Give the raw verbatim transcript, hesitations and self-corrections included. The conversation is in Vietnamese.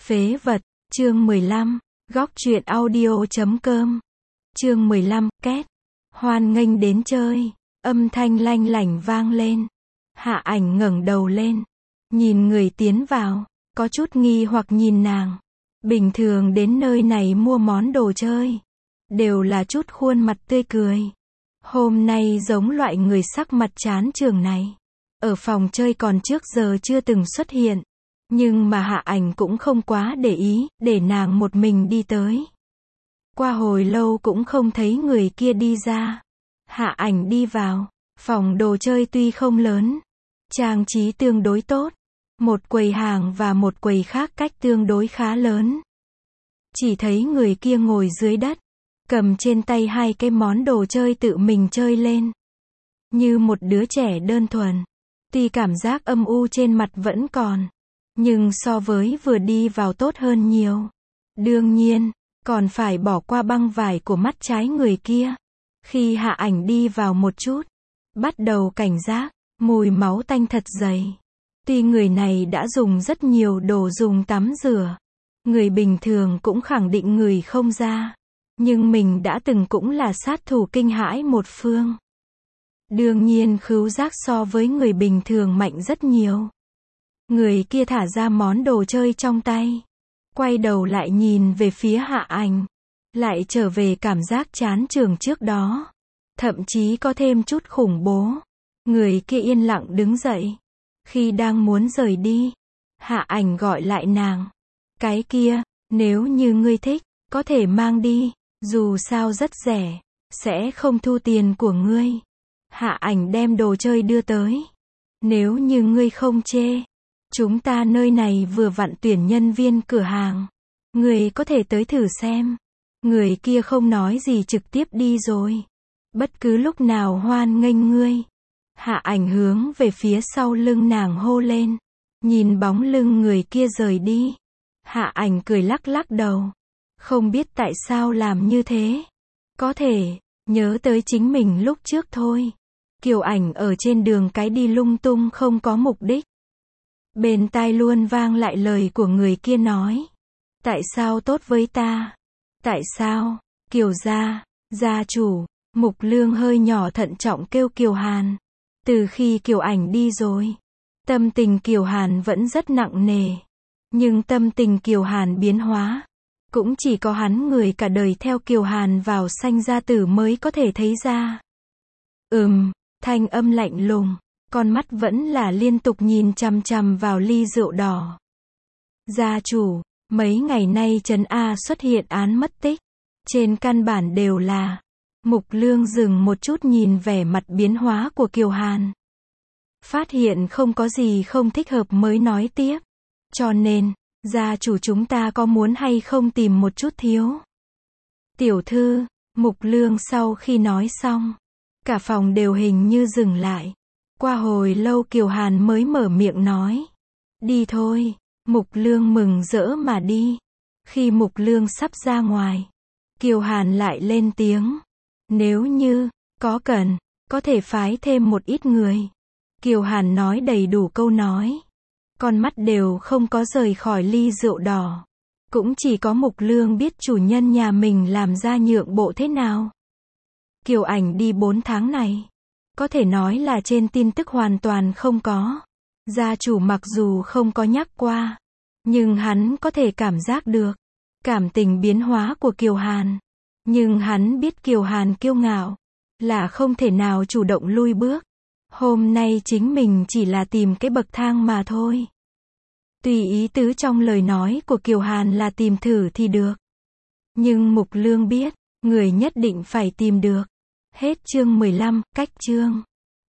Phế vật, chương mười lăm, góc truyện audio chấm com. Chương mười lăm, két. Hoan nghênh đến chơi. Âm thanh lanh lảnh vang lên. Hạ Ảnh ngẩng đầu lên, nhìn người tiến vào, có chút nghi hoặc nhìn nàng. Bình thường đến nơi này mua món đồ chơi, đều là chút khuôn mặt tươi cười. Hôm nay giống loại người sắc mặt chán trường này, ở phòng chơi còn trước giờ chưa từng xuất hiện. Nhưng mà Hạ Ảnh cũng không quá để ý, để nàng một mình đi tới. Qua hồi lâu cũng không thấy người kia đi ra. Hạ Ảnh đi vào, phòng đồ chơi tuy không lớn, trang trí tương đối tốt. Một quầy hàng và một quầy khác cách tương đối khá lớn. Chỉ thấy người kia ngồi dưới đất, cầm trên tay hai cái món đồ chơi tự mình chơi lên. Như một đứa trẻ đơn thuần. Tuy cảm giác âm u trên mặt vẫn còn, nhưng so với vừa đi vào tốt hơn nhiều. Đương nhiên, còn phải bỏ qua băng vải của mắt trái người kia. Khi Hạ Ảnh đi vào một chút, bắt đầu cảnh giác, mùi máu tanh thật dày. Tuy người này đã dùng rất nhiều đồ dùng tắm rửa, người bình thường cũng khẳng định người không ra. Nhưng mình đã từng cũng là sát thủ kinh hãi một phương. Đương nhiên khứu giác so với người bình thường mạnh rất nhiều. Người kia thả ra món đồ chơi trong tay, quay đầu lại nhìn về phía Hạ Ảnh, lại trở về cảm giác chán trường trước đó, thậm chí có thêm chút khủng bố. Người kia yên lặng đứng dậy, khi đang muốn rời đi, Hạ Ảnh gọi lại nàng. Cái kia, nếu như ngươi thích, có thể mang đi, dù sao rất rẻ, sẽ không thu tiền của ngươi. Hạ Ảnh đem đồ chơi đưa tới. Nếu như ngươi không chê, chúng ta nơi này vừa vặn tuyển nhân viên cửa hàng, ngươi có thể tới thử xem. Người kia không nói gì trực tiếp đi rồi. Bất cứ lúc nào hoan nghênh ngươi. Hạ Ảnh hướng về phía sau lưng nàng hô lên. Nhìn bóng lưng người kia rời đi, Hạ Ảnh cười lắc lắc đầu. Không biết tại sao làm như thế. Có thể, nhớ tới chính mình lúc trước thôi. Kiều Ảnh ở trên đường cái đi lung tung không có mục đích. Bên tai luôn vang lại lời của người kia nói. Tại sao tốt với ta? Tại sao? Kiều gia, gia chủ, Mục Lương hơi nhỏ thận trọng kêu Kiều Hàn. Từ khi Kiều Ảnh đi rồi, tâm tình Kiều Hàn vẫn rất nặng nề. Nhưng tâm tình Kiều Hàn biến hóa, cũng chỉ có hắn người cả đời theo Kiều Hàn vào sanh gia tử mới có thể thấy ra. Ừm, thanh âm lạnh lùng, con mắt vẫn là liên tục nhìn chằm chằm vào ly rượu đỏ. Gia chủ, mấy ngày nay trấn A xuất hiện án mất tích. Trên căn bản đều là. Mục Lương dừng một chút nhìn vẻ mặt biến hóa của Kiều Hàn. Phát hiện không có gì không thích hợp mới nói tiếp. Cho nên, gia chủ chúng ta có muốn hay không tìm một chút thiếu? Tiểu thư, Mục Lương sau khi nói xong, cả phòng đều hình như dừng lại. Qua hồi lâu Kiều Hàn mới mở miệng nói. Đi thôi. Mục Lương mừng rỡ mà đi. Khi Mục Lương sắp ra ngoài, Kiều Hàn lại lên tiếng. Nếu như, có cần, có thể phái thêm một ít người. Kiều Hàn nói đầy đủ câu nói. Con mắt đều không có rời khỏi ly rượu đỏ. Cũng chỉ có Mục Lương biết chủ nhân nhà mình làm ra nhượng bộ thế nào. Kiều Ảnh đi bốn tháng này, có thể nói là trên tin tức hoàn toàn không có. Gia chủ mặc dù không có nhắc qua, nhưng hắn có thể cảm giác được cảm tình biến hóa của Kiều Hàn. Nhưng hắn biết Kiều Hàn kiêu ngạo, là không thể nào chủ động lui bước. Hôm nay chính mình chỉ là tìm cái bậc thang mà thôi. Tùy ý tứ trong lời nói của Kiều Hàn là tìm thử thì được. Nhưng Mục Lương biết, người nhất định phải tìm được. Hết chương mười lăm, cách chương.